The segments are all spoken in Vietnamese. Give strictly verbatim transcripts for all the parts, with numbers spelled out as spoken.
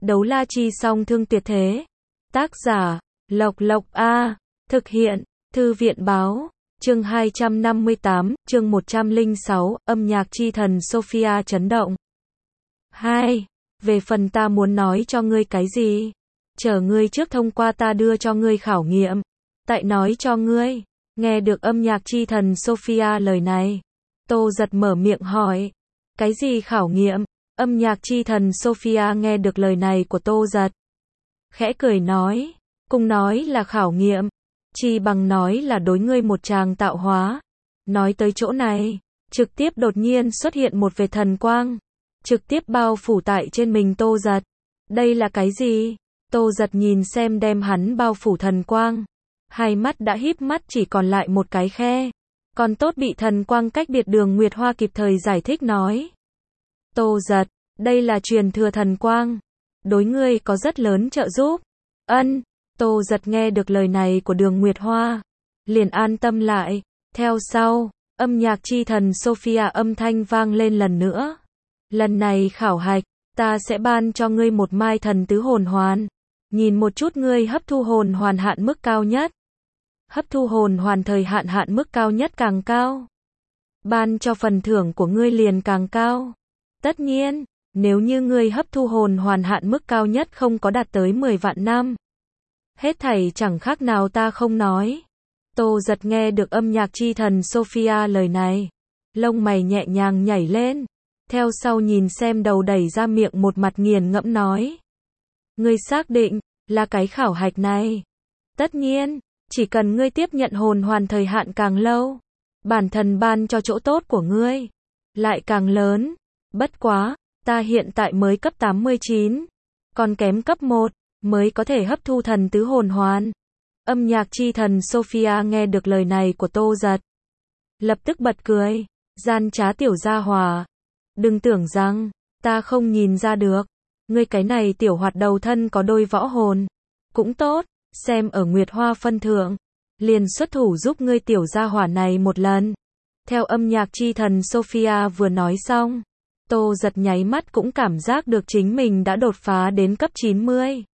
Đấu la chi song thương tuyệt thế. Tác giả, Lộc Lộc A. Thực hiện, Thư viện báo. Chương hai trăm năm mươi tám, chương một trăm lẻ sáu, âm nhạc chi thần Sophia chấn động. hai. Về phần ta muốn nói cho ngươi cái gì? Chờ ngươi trước thông qua ta đưa cho ngươi khảo nghiệm. Tại nói cho ngươi. Nghe được âm nhạc chi thần Sophia lời này. Tô Giật mở miệng hỏi. Cái gì khảo nghiệm? Âm nhạc chi thần Sophia nghe được lời này của Tô Giật. Khẽ cười nói. Cùng nói là khảo nghiệm. Chi bằng nói là đối ngươi một tràng tạo hóa. Nói tới chỗ này. Trực tiếp đột nhiên xuất hiện một vệt thần quang. Trực tiếp bao phủ tại trên mình Tô Giật. Đây là cái gì? Tô Giật nhìn xem đem hắn bao phủ thần quang. Hai mắt đã híp mắt chỉ còn lại một cái khe. Còn tốt bị thần quang cách biệt Đường Nguyệt Hoa kịp thời giải thích nói. Tô Giật, đây là truyền thừa thần quang. Đối ngươi có rất lớn trợ giúp. Ân, Tô Giật nghe được lời này của Đường Nguyệt Hoa. Liền an tâm lại. Theo sau, âm nhạc chi thần Sophia âm thanh vang lên lần nữa. Lần này khảo hạch, ta sẽ ban cho ngươi một mai thần tứ hồn hoàn. Nhìn một chút ngươi hấp thu hồn hoàn hạn mức cao nhất. Hấp thu hồn hoàn thời hạn hạn mức cao nhất càng cao. Ban cho phần thưởng của ngươi liền càng cao. Tất nhiên, nếu như ngươi hấp thu hồn hoàn hạn mức cao nhất không có đạt tới mười vạn năm. Hết thảy chẳng khác nào ta không nói. Tô Giật nghe được âm nhạc chi thần Sophia lời này. Lông mày nhẹ nhàng nhảy lên. Theo sau nhìn xem đầu đẩy ra miệng một mặt nghiền ngẫm nói. Ngươi xác định, là cái khảo hạch này. Tất nhiên, chỉ cần ngươi tiếp nhận hồn hoàn thời hạn càng lâu. Bản thân ban cho chỗ tốt của ngươi. Lại càng lớn. Bất quá, ta hiện tại mới cấp tám mươi chín. Còn kém cấp một, mới có thể hấp thu thần tứ hồn hoàn. Âm nhạc chi thần Sophia nghe được lời này của Tô Giật. Lập tức bật cười. Gian trá tiểu gia hòa. Đừng tưởng rằng, ta không nhìn ra được. Ngươi cái này tiểu hoạt đầu thân có đôi võ hồn. Cũng tốt, xem ở Nguyệt Hoa phân thượng. Liền xuất thủ giúp ngươi tiểu gia hỏa này một lần. Theo âm nhạc chi thần Sophia vừa nói xong. Tô Giật nháy mắt cũng cảm giác được chính mình đã đột phá đến cấp chín mươi.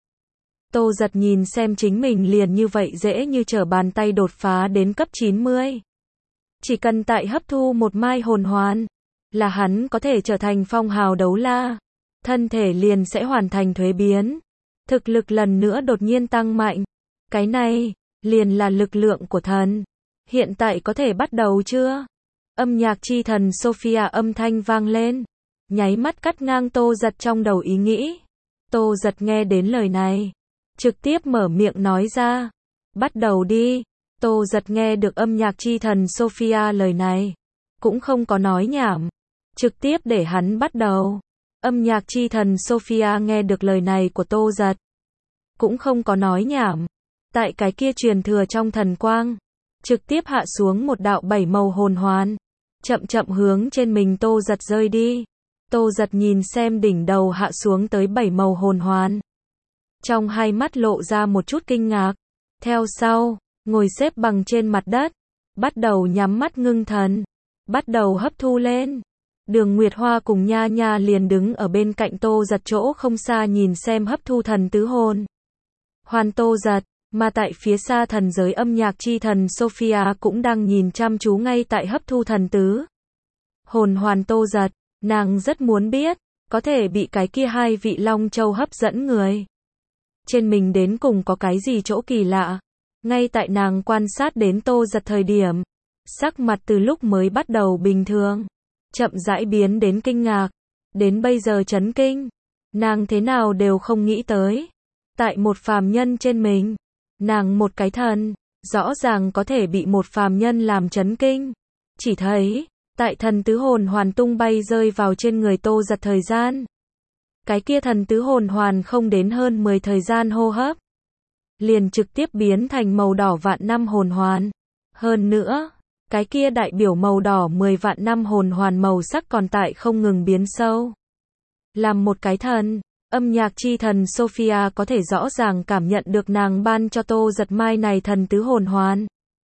Tô Giật nhìn xem chính mình liền như vậy dễ như trở bàn tay đột phá đến cấp chín mươi. Chỉ cần tại hấp thu một mai hồn hoàn. Là hắn có thể trở thành phong hào đấu la. Thân thể liền sẽ hoàn thành thuế biến. Thực lực lần nữa đột nhiên tăng mạnh. Cái này, liền là lực lượng của thần. Hiện tại có thể bắt đầu chưa? Âm nhạc chi thần Sophia âm thanh vang lên. Nháy mắt cắt ngang Tô Giật trong đầu ý nghĩ. Tô Giật nghe đến lời này. Trực tiếp mở miệng nói ra. Bắt đầu đi. Tô Giật nghe được âm nhạc chi thần Sophia lời này. Cũng không có nói nhảm. Trực tiếp để hắn bắt đầu. Âm nhạc chi thần Sophia nghe được lời này của Tô Giật. Cũng không có nói nhảm. Tại cái kia truyền thừa trong thần quang. Trực tiếp hạ xuống một đạo bảy màu hồn hoàn. Chậm chậm hướng trên mình Tô Giật rơi đi. Tô Giật nhìn xem đỉnh đầu hạ xuống tới bảy màu hồn hoàn. Trong hai mắt lộ ra một chút kinh ngạc. Theo sau, ngồi xếp bằng trên mặt đất. Bắt đầu nhắm mắt ngưng thần. Bắt đầu hấp thu lên. Đường Nguyệt Hoa cùng Nha Nha liền đứng ở bên cạnh Tô Giật chỗ không xa nhìn xem hấp thu thần tứ hồn hoàn Tô Giật, mà tại phía xa thần giới âm nhạc chi thần Sophia cũng đang nhìn chăm chú ngay tại hấp thu thần tứ hồn hoàn Tô Giật. Nàng rất muốn biết, có thể bị cái kia hai vị Long Châu hấp dẫn người. Trên mình đến cùng có cái gì chỗ kỳ lạ. Ngay tại nàng quan sát đến Tô Giật thời điểm, sắc mặt từ lúc mới bắt đầu bình thường. Chậm rãi biến đến kinh ngạc. Đến bây giờ chấn kinh. Nàng thế nào đều không nghĩ tới. Tại một phàm nhân trên mình. Nàng một cái thần. Rõ ràng có thể bị một phàm nhân làm chấn kinh. Chỉ thấy. Tại thần tứ hồn hoàn tung bay rơi vào trên người Tô Giật thời gian. Cái kia thần tứ hồn hoàn không đến hơn mười thời gian hô hấp. Liền trực tiếp biến thành màu đỏ vạn năm hồn hoàn. Hơn nữa. Cái kia đại biểu màu đỏ mười vạn năm hồn hoàn màu sắc còn tại không ngừng biến sâu. Làm một cái thần, âm nhạc chi thần Sophia có thể rõ ràng cảm nhận được nàng ban cho Tô Giật mai này thần tứ hồn hoàn.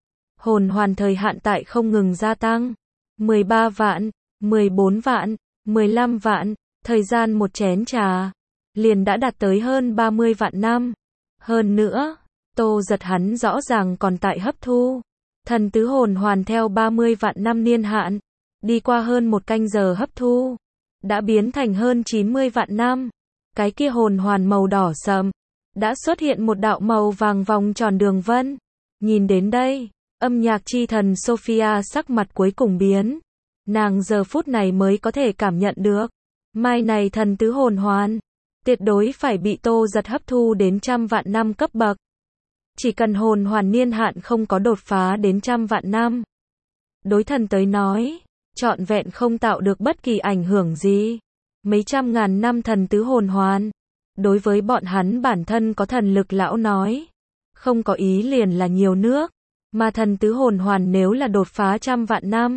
Hồn hoàn thời hạn tại không ngừng gia tăng. mười ba vạn, mười bốn vạn, mười lăm vạn, thời gian một chén trà. liền đã đạt tới hơn ba mươi vạn năm. Hơn nữa, Tô Giật hắn rõ ràng còn tại hấp thu. Thần tứ hồn hoàn theo ba mươi vạn năm niên hạn, đi qua hơn một canh giờ hấp thu, đã biến thành hơn chín mươi vạn năm. Cái kia hồn hoàn màu đỏ sậm, đã xuất hiện một đạo màu vàng vòng tròn đường vân. Nhìn đến đây, âm nhạc chi thần Sophia sắc mặt cuối cùng biến. Nàng giờ phút này mới có thể cảm nhận được, mai này thần tứ hồn hoàn, tuyệt đối phải bị Tô Giật hấp thu đến trăm vạn năm cấp bậc. Chỉ cần hồn hoàn niên hạn không có đột phá đến trăm vạn năm, đối thần tới nói, trọn vẹn không tạo được bất kỳ ảnh hưởng gì. Mấy trăm ngàn năm thần tứ hồn hoàn, đối với bọn hắn bản thân có thần lực lão nói, không có ý liền là nhiều nước, mà thần tứ hồn hoàn nếu là đột phá trăm vạn năm,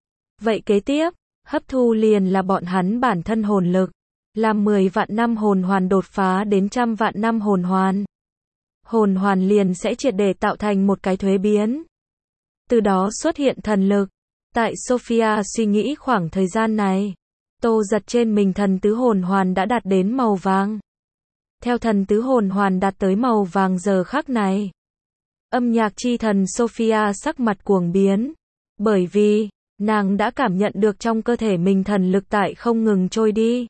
vậy kế tiếp, hấp thu liền là bọn hắn bản thân hồn lực, làm mười vạn năm hồn hoàn đột phá đến trăm vạn năm hồn hoàn. Hồn hoàn liền sẽ triệt để tạo thành một cái thuế biến. Từ đó xuất hiện thần lực. Tại Sophia suy nghĩ khoảng thời gian này, Tô Giật trên mình thần tứ hồn hoàn đã đạt đến màu vàng. Theo thần tứ hồn hoàn đạt tới màu vàng giờ khắc này, âm nhạc chi thần Sophia sắc mặt cuồng biến, bởi vì nàng đã cảm nhận được trong cơ thể mình thần lực tại không ngừng trôi đi,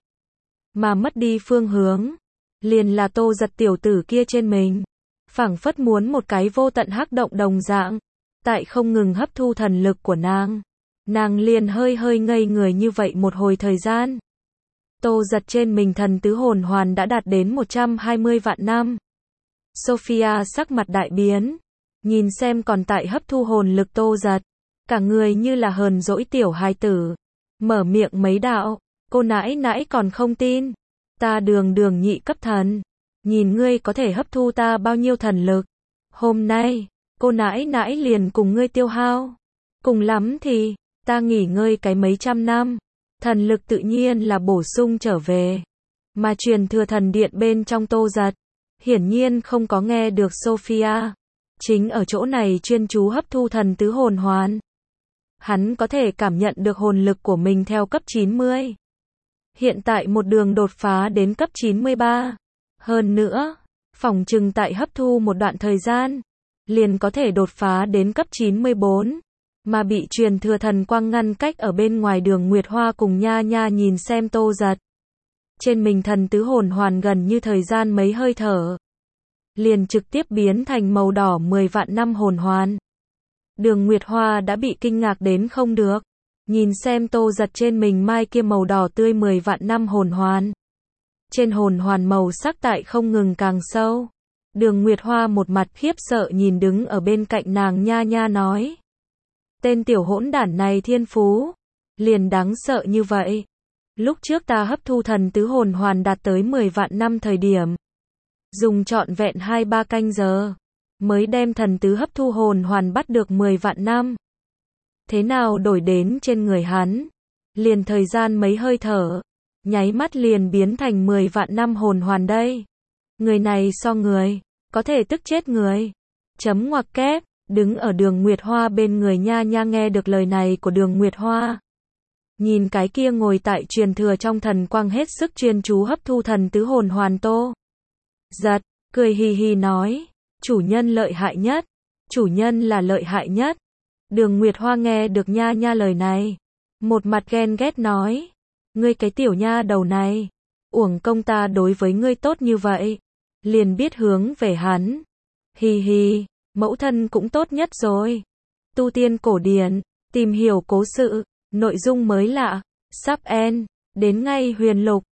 mà mất đi phương hướng, liền là Tô Giật tiểu tử kia trên mình, phảng phất muốn một cái vô tận hắc động đồng dạng, tại không ngừng hấp thu thần lực của nàng. Nàng liền hơi hơi ngây người như vậy một hồi thời gian. Tô Giật trên mình thần tứ hồn hoàn đã đạt đến một trăm hai mươi vạn năm. Sophia sắc mặt đại biến, nhìn xem còn tại hấp thu hồn lực Tô Giật, cả người như là hờn dỗi tiểu hài tử, mở miệng mấy đạo, cô nãi nãi còn không tin, ta đường đường nhị cấp thần, nhìn ngươi có thể hấp thu ta bao nhiêu thần lực, hôm nay, cô nãi nãi liền cùng ngươi tiêu hao, cùng lắm thì ta nghỉ ngơi cái mấy trăm năm, thần lực tự nhiên là bổ sung trở về. Mà truyền thừa thần điện bên trong Tô Giật, hiển nhiên không có nghe được Sophia, chính ở chỗ này chuyên chú hấp thu thần tứ hồn hoàn. Hắn có thể cảm nhận được hồn lực của mình theo cấp chín mươi. Hiện tại một đường đột phá đến cấp chín mươi ba. Hơn nữa, phỏng chừng tại hấp thu một đoạn thời gian, liền có thể đột phá đến cấp chín mươi bốn. Mà bị truyền thừa thần quang ngăn cách ở bên ngoài Đường Nguyệt Hoa cùng Nha Nha nhìn xem Tô Giật. Trên mình thần tứ hồn hoàn gần như thời gian mấy hơi thở, liền trực tiếp biến thành màu đỏ mười vạn năm hồn hoàn. Đường Nguyệt Hoa đã bị kinh ngạc đến không được, nhìn xem Tô Giật trên mình mai kia màu đỏ tươi mười vạn năm hồn hoàn. Trên hồn hoàn màu sắc tại không ngừng càng sâu. Đường Nguyệt Hoa một mặt khiếp sợ nhìn đứng ở bên cạnh nàng Nha Nha nói. Tên tiểu hỗn đản này thiên phú, liền đáng sợ như vậy. Lúc trước ta hấp thu thần tứ hồn hoàn đạt tới mười vạn năm thời điểm, dùng trọn vẹn hai ba canh giờ, mới đem thần tứ hấp thu hồn hoàn bắt được mười vạn năm. Thế nào đổi đến trên người hắn, liền thời gian mấy hơi thở, nháy mắt liền biến thành mười vạn năm hồn hoàn đây. Người này so người, có thể tức chết người. Chấm ngoặc kép. Đứng ở Đường Nguyệt Hoa bên người Nha Nha nghe được lời này của Đường Nguyệt Hoa. Nhìn cái kia ngồi tại truyền thừa trong thần quang hết sức chuyên chú hấp thu thần tứ hồn hoàn Tô Giật, cười hì hì nói, chủ nhân lợi hại nhất, chủ nhân là lợi hại nhất. Đường Nguyệt Hoa nghe được Nha Nha lời này, một mặt ghen ghét nói, ngươi cái tiểu nha đầu này, uổng công ta đối với ngươi tốt như vậy, liền biết hướng về hắn. Hì hì. Mẫu thân cũng tốt nhất rồi. Tu tiên cổ điển, tìm hiểu cố sự, nội dung mới lạ, sắp end, đến ngay huyền lục.